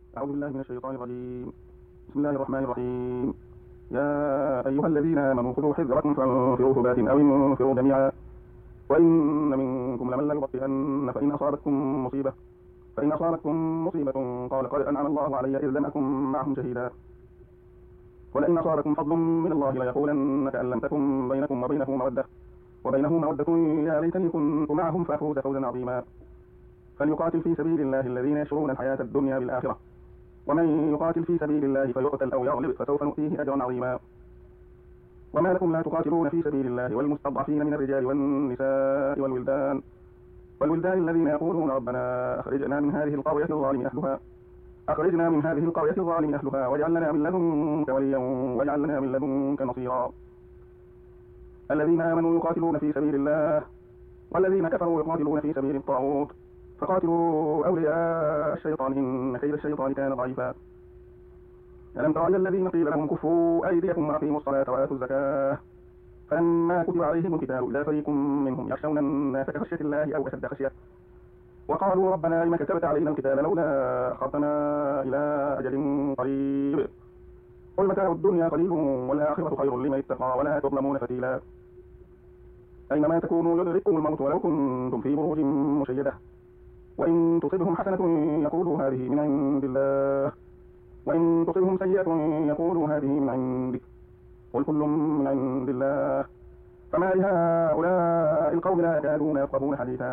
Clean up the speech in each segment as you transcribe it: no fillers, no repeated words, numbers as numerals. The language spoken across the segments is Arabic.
أعوذ بالله من الشيطان الرجيم. بسم الله الرحمن الرحيم. يا أيها الذين آمنوا خذوا حذركم فانفروا ثبات أو انفروا جميعا وإن منكم لمن ليبطئن فإن أصابتكم مصيبة قال قد أنعم الله علي إذ لم أكن معهم شهيدا ولئن أصابكم فضل من الله ليقولن كأن لم تكن بينكم وبينه مودة يا ليتني كنت معهم فأفوز فوزا عظيما. فليقاتل في سبيل الله الذين يشرون الحياة الدنيا بالآخرة ومن يقاتل في سبيل الله فيقتل أو يغلب فسوف نؤتيه أجرا عظيما. وما لكم لا تقاتلون في سبيل الله والمستضعفين من الرجال والنساء والولدان الذين يقولون ربنا أخرجنا من هذه القرية الظالم أهلها واجعل لنا من لدنك وليا واجعل لنا من لدنك نصيرا. الذين آمنوا يقاتلون في سبيل الله والذين كفروا يقاتلون في سبيل الطاغوت فقاتلوا أولياء الشيطان إن كيد الشيطان كان ضعيفا. ألم تر إلى الذين قيل لهم كفوا أيديكم وأقيموا الصلاة وآتوا الزكاة فلما كتب عليهم القتال إذا فريق منهم يخشون الناس كخشية الله أو أشد خشية وقالوا ربنا لم كتبت علينا القتال لولا أخرتنا إلى أجل قريب قل متاع الدنيا قليل والآخرة خير لمن اتقى ولا تظلمون فتيلا. أينما تكونوا يدرككم الموت ولو كنتم في بروج مشيدة وإن تصبهم حسنة يقولوا هذه من عند الله وإن تصبهم سيئة يقولوا هذه من عندك قل كل من عند الله فما لهؤلاء القوم لا يكادون يفقهون حديثا.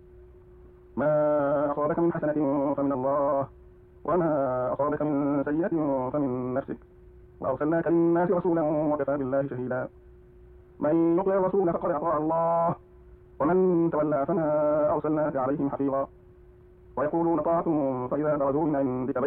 ما أصابك من حسنة فمن الله وما أصابك من سيئة فمن نفسك وأرسلناك للناس رسولا وكفى بالله شهيدا. من يطع الرسول فقد أطاع الله ومن تولى فما أرسلناك عليهم حفيظا. ويقولون طاعة فإذا برزوا من عندك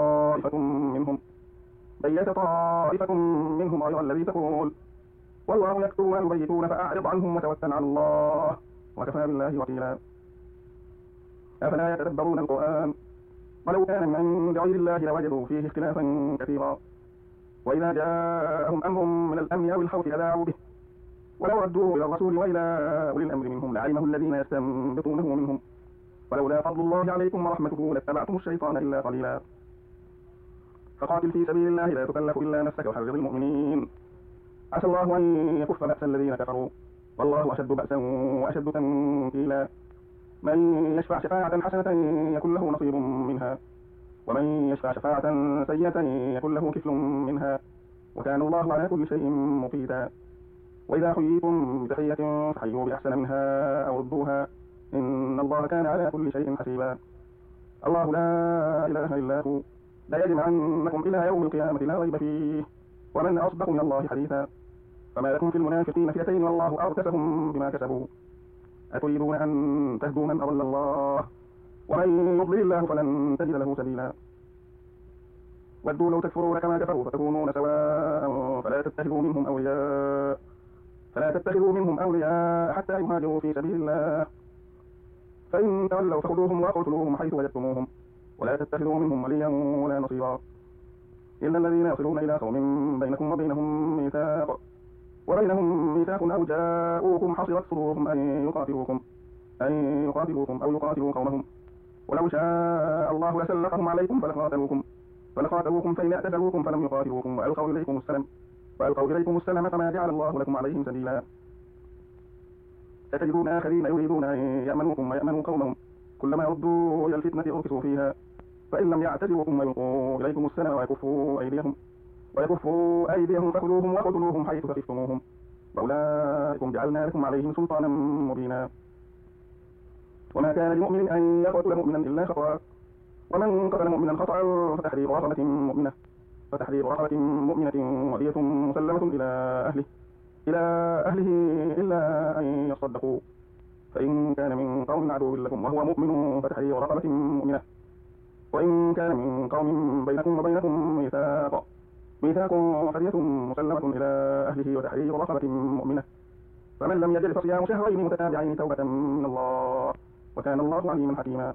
بيت طائفة منهم غير الذي تقول والله يكتب ما يبيتون فأعرض عنهم وتوكل على الله وكفى بالله وكيلا. أفلا يتدبرون القرآن ولو كان من عند غير الله لوجدوا فيه اختلافا كثيرا وإذا جاءهم أمر من الأمن أو الخوف أذاعوا به ولو ردوه إلى الرسول وإلى أولي الأمر منهم لعلمه الذين يستنبطونه منهم ولولا فضل الله عليكم ورحمته لاتبعتم الشيطان إلا قليلا. فقاتل في سبيل الله لا تكلف إلا نفسك وحرض المؤمنين عسى الله أن يكف بأس الذين كفروا والله أشد بأسا وأشد تنكيلا. من يشفع شفاعة حسنة يكن له نصيب منها ومن يشفع شفاعة سيئة يكن له كفل منها وكان الله على كل شيء مقيتا. وإذا حييتم بتحية فحيوا بأحسن منها أو ردوها إن الله كان على كل شيء حسيبا. الله لا إله إلا هو لا يجمعنكم إلى يوم القيامة لا ريب فيه ومن أصدق من الله حديثا. فما لكم في المنافقين فئتين والله أركسهم بما كسبوا أتريدون أن تهدوا من أضل الله ومن يضلل الله فلن تجد له سبيلا. ودوا لو تكفرون كما كفروا فتكونون سواء فلا تتخذوا منهم أولياء حتى يهاجروا في سبيل الله فإن تولوا فخذوهم وقتلوهم حيث وجدتموهم ولا تتخذوا منهم وليا ولا نصيرا إلا الذين يصلون إلى قوم بينكم وبينهم ميثاق أو جاءوكم حصرت صدورهم أن يقاتلوكم أو يقاتلوا قومهم ولو شاء الله لسلطهم عليكم فلقاتلوكم فإن اعتزلوكم فلم يقاتلوكم وألقوا إليكم السلام فما جعل الله لكم عليهم سبيلا. ستجدون آخرين يريدون أن يأمنوكم ويأمنوا قومهم كلما ردوا إلى الفتنة أركسوا فيها فإن لم يعتزلوكم ويلقوا إليكم السلام ويكفوا أيديهم فخذوهم وقتلوهم حيث ثقفتموهم وأولئكم جعلنا لكم عليهم سلطانا مبينا. وما كان لمؤمن أن يقتل مؤمنا إلا خطأ ومن قتل مؤمنا خطأ فتحرير رقبة مؤمنة ودية مسلمة إلى أهله إلا أن يصدقوا فإن كان من قوم عدو لكم وهو مؤمن فتحرير رقبة مؤمنة وإن كان من قوم بينكم وبينهم ميثاق فدية مسلمة إلى أهله وتحرير رقبة مؤمنة فمن لم يجد فصيام شهرين متتابعين توبة من الله وكان الله عليما حكيما.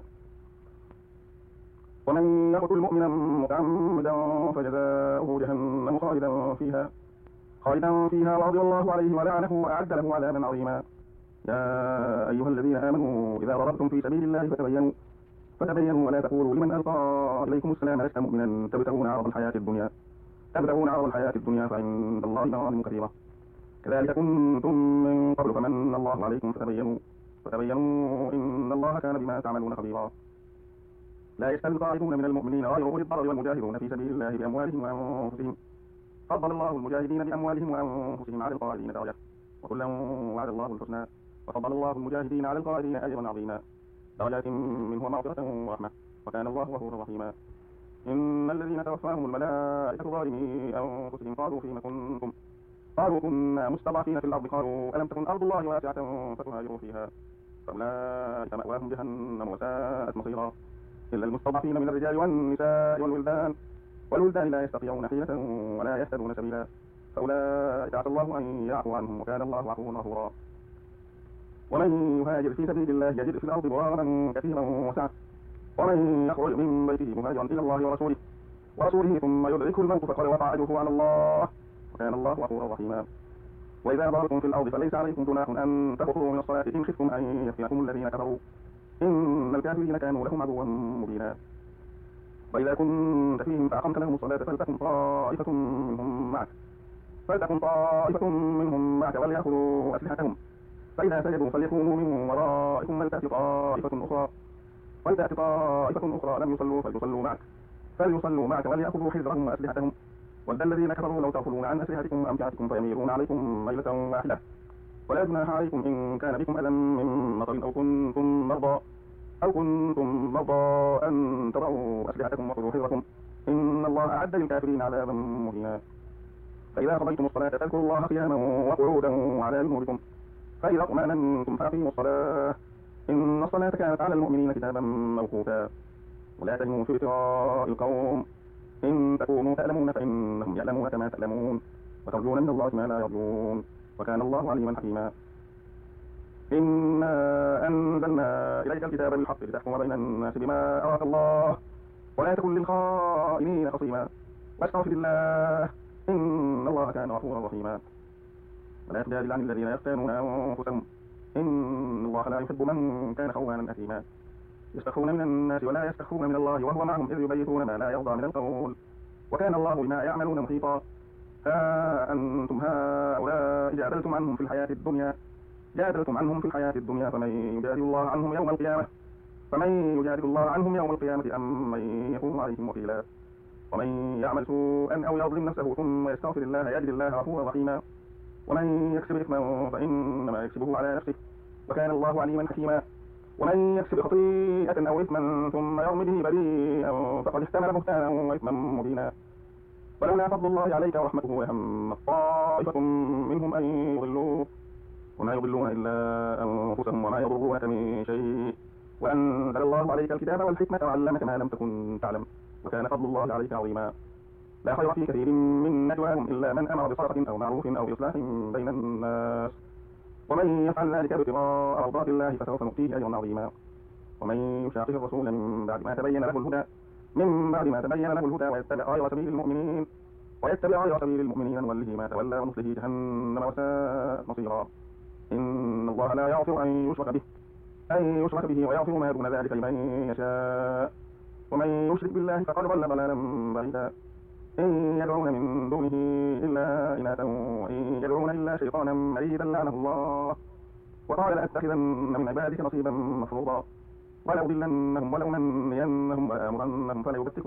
ومن يقتل مؤمنا متعمدا فجزاؤه جهنم خالدا فيها وغضب الله عليه ولعنه وأعد له عذابا عظيما. يا أيها الذين آمنوا إذا ضربتم في سبيل الله فتبينوا ولا تقولوا لمن ألقى إليكم السلام لست مؤمنا تبتغون عرض الحياة الدنيا فعند الله مغانم كثيرة كذلك كنتم من قبل فمن الله عليكم فتبينوا إن الله كان بما تعملون خبيرا. لا يستوي القاعدون من المؤمنين غير أولي الضرر والمجاهدون في سبيل الله بأموالهم وأنفسهم فضل الله المجاهدين بأموالهم وأنفسهم على القاعدين درجة وكلا وعد الله الحسنى وفضل الله المجاهدين على القاعدين أجرا عظيما درجات منه مغفرة ورحمة وكان الله غفورا رحيما. إن الذين توفاهم الملائكة ظالمي أنفسهم قالوا كنا مستضعفين في الأرض قالوا ألم تكن أرض الله واسعة فتهاجروا فيها فأولئك مأواهم جهنم وساءت مصيرا إلا المستضعفين من الرجال والنساء والولدان لا يستطيعون حيلة ولا يهتدون سبيلا فأولئك عسى الله أن يعفو عنهم وكان الله عفوا غفورا. ومن يهاجر في سبيل الله يجد في الأرض مراغما كثيرا وسعة ومن يخرج من بيته مهاجرا إلى الله ورسوله ثم يدركه الموت فقد وقع أجره على الله وكان الله غفورا رحيما. وإذا ضربتم في الأرض فليس عليكم جناح أن تقصروا من الصلاة إن خفتم أن يفتنكم الذين كفروا إن الكافرين كانوا لهم عدوا مبينا. وإذا كنت فيهم فأقمت لهم الصلاة فلتكن طائفة منهم معك وليأخذوا أسلحتهم فإذا سجدوا فليكونوا من ورائكم ولتأت طائفة أخرى لم يصلوا فليصلوا معك وليأخذوا حذرهم وأسلحتهم ود الذين كفروا لو تغفلون عن أسلحتكم وأمتعتكم فيميلون عليكم ميلة واحدة ولا جناح عليكم إن كان بكم أذى من مطر أو كنتم مرضى أن تضعوا أسلحتكم وخذوا حذركم إن الله أعد للكافرين عذابا مهينا. فإذا قضيتم الصلاة فاذكروا الله قياما وقعودا وعلى جنوبكم فإذا اطمأننتم فأقيموا الصلاة إن الصلاة كانت على المؤمنين كتابا موقوتا. ولا تهنوا في ابتغاء القوم إن تكونوا تألمون فإنهم يعلمون كما تألمون وترجون من الله ما لا يرجون وكان الله عليما حكيما. إنا أنزلنا إليك الكتاب بالحق لتحكم بين الناس بما أراك الله ولا تكن للخائنين خصيما واستغفر الله إن الله كان غفورا رحيما. ولا تجادل عن الذين يختانون أنفسهم إن الله لا يحب من كان خوانا أثيما. يستخفون من الناس ولا يستخفون من الله وهو معهم إذ يبيتون ما لا يرضى من القول وكان الله بما يعملون محيطا. ها أنتم هؤلاء جادلتم عنهم في الحياة الدنيا فمن يجادل الله عنهم يوم القيامة أم من يكون عليهم وكيلا. ومن يعمل سوءا أو يظلم نفسه ثم يستغفر الله يجد الله غفورا رحيما. ومن يكسب إثما فإنما يكسبه على نفسه وكان الله عليما حكيما. ومن يكسب خطيئة أو إثما ثم يرم به بريئا فقد احتمل بهتانا وإثما مبينا. ولولا فضل الله عليك ورحمته لهم طائفة منهم أن يضلوك وما يضلون إلا أنفسهم وما يضرونك من شيء وأنزل الله عليك الكتاب والحكمة وعلمك ما لم تكن تعلم وكان فضل الله عليك عظيما. لا خير في كثير من نجواهم إلا من أمر بصدقة أو معروف أو إصلاح بين الناس ومن يفعل ذلك ابتغاء مرضات الله فسوف نؤتيه أجرا عظيما. ومن يشاقق الرسول من بعد ما تبين له الهدى ويتبع غير سبيل المؤمنين نوله ما تولى ونصله جهنم وساءت مصيرا. إن الله لا يغفر أن يشرك به ويغفر ما دون ذلك لمن يشاء ومن يشرك بالله فقد ضل ضلالا بعيدا. إن يدعون من دونه إلا إناثا وإن يدعون إلا شيطانا مريدا لعنه الله وقال لأتخذن من عبادك نصيبا مفروضا ولأضلنهم ولأمنينهم ولآمرنهم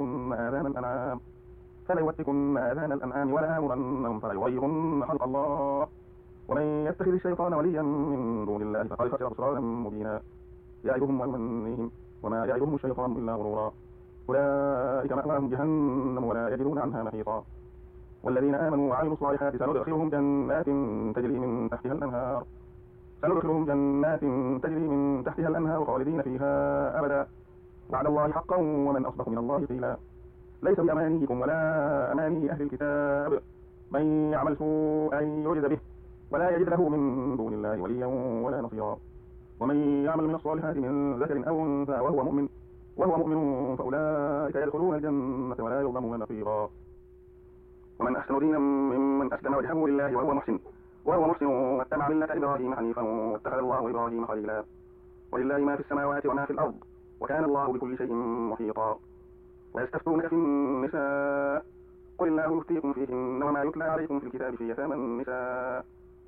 فليوتكن آذان الأنعام ولآمرنهم فليغيرن خلق الله ومن يتخذ الشيطان وليا من دون الله فقد خسر خسرانا مبينا. يعظهم ويمنيهم وما يعظهم الشيطان إلا غرورا. أولئك مأواهم جهنم ولا يجدون عنها محيطا. والذين آمنوا وعملوا الصالحات سندخلهم جنات تجري من تحتها الأنهار خالدين فيها أبدا وعد الله حقا ومن أصدق من الله قيلا. ليس بأمانيكم ولا أماني أهل الكتاب من يعمل سوءا يجز به ولا يجد له من دون الله وليا ولا نصيرا. ومن يعمل من الصالحات من ذكر أو أنثى وهو مؤمن فأولئك يدخلون الجنة ولا يظلمون نقيرا. ومن أحسن دينا ممن أسلم وجهه لله وهو محسن واتبع ملة إبراهيم حنيفا واتخذ الله إبراهيم خليلا. ولله ما في السماوات وما في الأرض وكان الله بكل شيء محيطا. ويستفتونك في النساء قل الله يفتيكم فيهن وما يتلى عليكم في الكتاب في يتامى النساء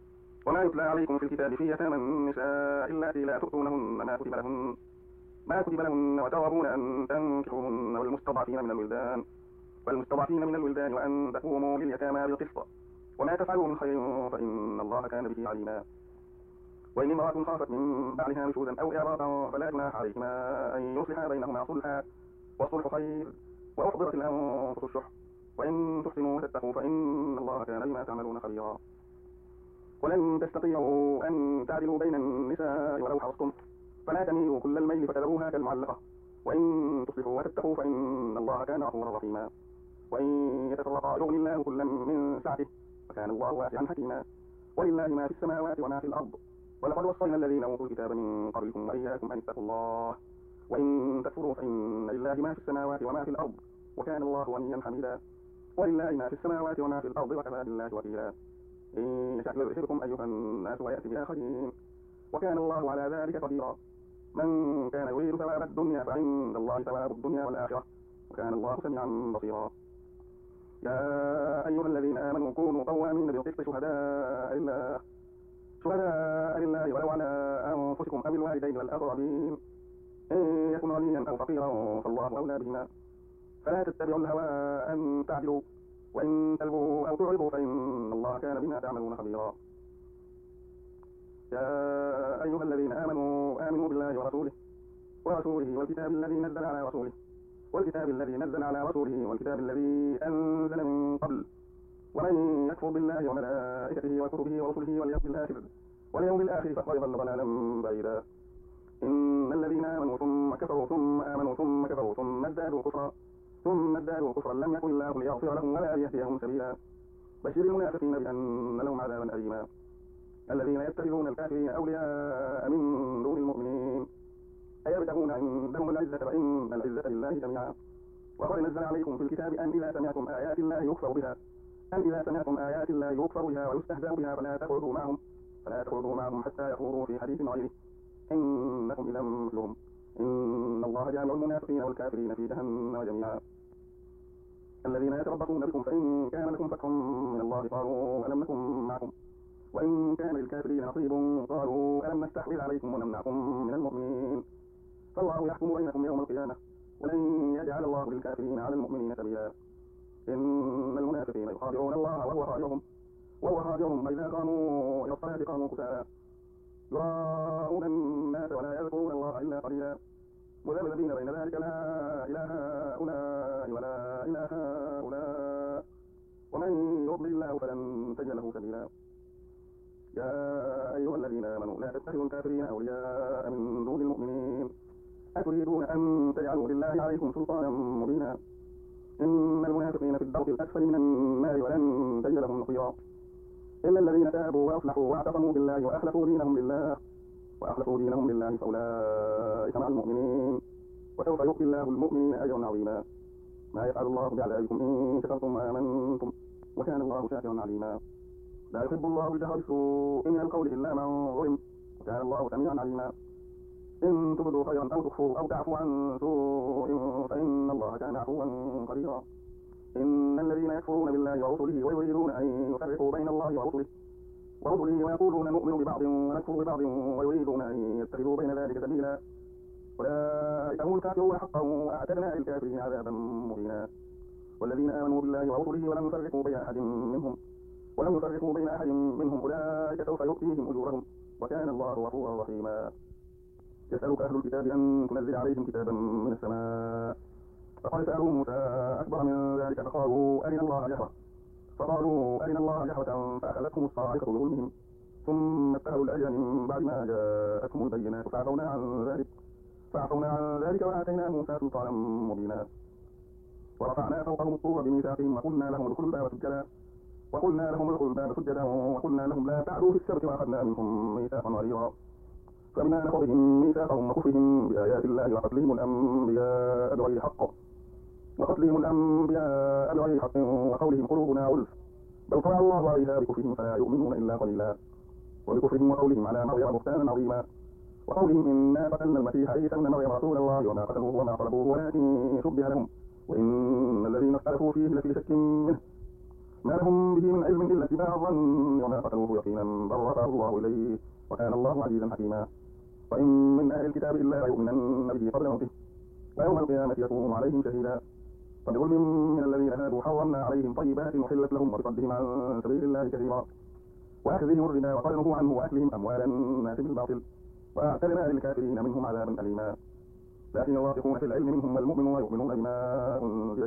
اللاتي لا تؤتونهن ما كتب لهن وترغبون أن تنكحوهن والمستضعفين من الولدان وأن تقوموا لليتامى بالقسط وما تفعلوا من خير فإن الله كان به عليما. وإن امرأة خافت من بعلها نشوزا أو إعراضا فلا جناح عليهما أن يصلحا بينهما صلحا والصلح خير وأحضرت الأنفس الشح وإن تحسنوا وتتقوا فإن الله كان بما تعملون خبيرا. ولن تستطيعوا أن تعدلوا بين النساء ولو حرصتم فلا تميلوا كل الميل فتذروها كالمعلقة وإن تصلحوا وتتقوا فإن الله كان غفورا رحيما. وإن يتفرقا يغني الله كلا من سعته وكان الله واسعا حكيما. ولله ما في السماوات وما في الأرض ولقد وصينا الذين أوتوا الكتاب من قبلكم وإياكم أن اتقوا الله وإن تكفروا فإن لله ما في السماوات وما في الأرض وكان الله غنيا حميدا. ولله ما في السماوات وما في الأرض وكفى بالله وكيلا. إن يشأ يذهبكم أيها الناس ويأتي بآخرين وكان الله على ذلك قديرا. من كان يريد ثواب الدنيا فعند الله ثواب الدنيا والآخرة وكان الله سميعا بصيرا. يا أيها الذين آمنوا كونوا قوامين بالقسط شهداء لله ولو على أنفسكم أو الوالدين والأقربين إن يكن غنيا أو فقيرا فالله أولى بهما فلا تتبعوا الهوى أن تعدلوا وإن تلووا أو تعرضوا فإن الله كان بما تعملون خبيرا. يا أيها الذين آمنوا بالله ورسوله والكتاب الذي نزل على رسوله والكتاب الذي أنزل من قبل ومن يكفر بالله وملائكته وكتبه ورسله واليوم الآخر فقد ضل ضلالا بعيدا. إن الذين آمنوا ثم كفروا ثم آمنوا ثم كفروا ثم ازدادوا كفرا لم يكن الله ليغفر لهم ولا ليهديهم سبيلا. بشر المنافقين بأن لهم عذابا أليما. الذين يتخذون الكافرين أولياء من دون المؤمنين أيبتغون عندهم العزة فإن العزة لله جميعا. وقد نزل عليكم في الكتاب أن إذا سمعتم آيات الله يكفر بها ويستهزأ بها فلا تقعدوا معهم حتى يخوضوا في حديث غيره إنكم إذا مثلهم إن الله جامع المنافقين والكافرين في جهنم جميعا. الذين يتربصون بكم فإن كان لكم فتح من الله قالوا ألم نكن معكم وإن كان للكافرين نصيب قالوا ألم نستحوذ عليكم ونمنعكم من المؤمنين فالله يحكم بينكم يوم القيامة ولن يجعل الله للكافرين على المؤمنين سبيلا. إن المنافقين يخادعون الله وهو خادعهم وإذا قاموا إلى الصلاة قاموا كسالى يراءون الناس ولا يذكرون الله إلا قليلا مذبذبين بين ذلك لا إله هؤلاء ولا إله هؤلاء ومن يضلل الله فلن تجد له سبيلا. يا أيها الذين آمنوا لا تتخذوا الكافرين أولياء من دون المؤمنين أتريدون أن تجعلوا لله عليكم سلطانا مبينا. إن المنافقين في الدرك الأسفل من النار ولن تجد لهم نصيرا إلا الذين تابوا وأصلحوا واعتصموا بالله وأخلصوا دينهم لله فأولئك مع المؤمنين وسوف يؤتي الله المؤمنين أجرا عظيما. ما يفعل الله بعذابكم إن شكرتم وآمنتم وكان الله شاكرا عليما. لا يحب الله الجهر بالسوء من القول إلا من ظلم وكان الله سميعا عليما. إن تبدوا خيرا أو تخفوا أو تعفوا عن سوء فإن الله كان عفوا قديرا. إن الذين يكفرون بالله ورسله ويريدون أن يفرقوا بين الله ورسله ويقولون نؤمن ببعض ونكفر ببعض ويريدون أن يتخذوا بين ذلك سبيلا أولئك هم الكافرون حقا وأعتدنا للكافرين عذابا مهينا. والذين آمنوا بالله ورسله ولم يفرقوا بين أحد منهم أولئك سوف يؤتيهم أجورهم وكان الله غفورا رحيما. يسألك أهل الكتاب أن تنزل عليهم كتابا من السماء فقد سألوا موسى أكبر من ذلك فقالوا أرنا الله جهرة فأخذتهم الصاعقة بظلمهم ثم اتخذوا العجل من بعد ما جاءتهم البينات فعفونا عن ذلك وآتينا موسى سلطانا مبينا. ورفعنا فوقهم الطور بميثاقهم وقلنا لهم ادخلوا الباب سجدا وقلنا لهم لا تعدوا في السبت وأخذنا منهم ميثاقا غليظا. فبما نقضهم ميثاقهم وكفرهم بآيات الله وقتلهم الأنبياء بغير حق وقولهم قلوبنا غلف بل طبع الله عليها بكفرهم فلا يؤمنون إلا قليلا وبكفرهم وقولهم على مريم بهتانا عظيما وقولهم إنا قتلنا المسيح عيسى ابن مريم رسول الله وما قتلوه وما صلبوه ولكن شبه لهم وإن الذين اختلفوا فيه لفي شك منه ما لهم به من علم إلا اتباع الظن وما قتلوه يقينا بل رفعه الله إليه وكان الله عزيزا حكيما وإن من أهل الكتاب إلا ليؤمنن به قبل موته ويوم القيامة يكون عليهم شهيدا فبظلم من الذين هادوا حرمنا عليهم طيبات أحلت لهم وبصدهم عن سبيل الله كثيرا وأخذهم الربا وقد نهوا عنه وأكلهم أموال الناس بالباطل وأعتدنا للكافرين منهم عذابا أليما لكن الراسخون في العلم منهم والمؤمنون يؤمنون بما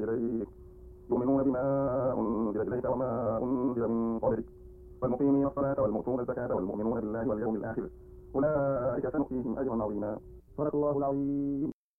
أنزل إليك وما أنزل من قبلك والمقيمين الصلاة والمؤتون الزكاة والمؤمنون بالله واليوم الآخر أولئك سنؤتيهم أجرا عظيما صدق الله العظيم.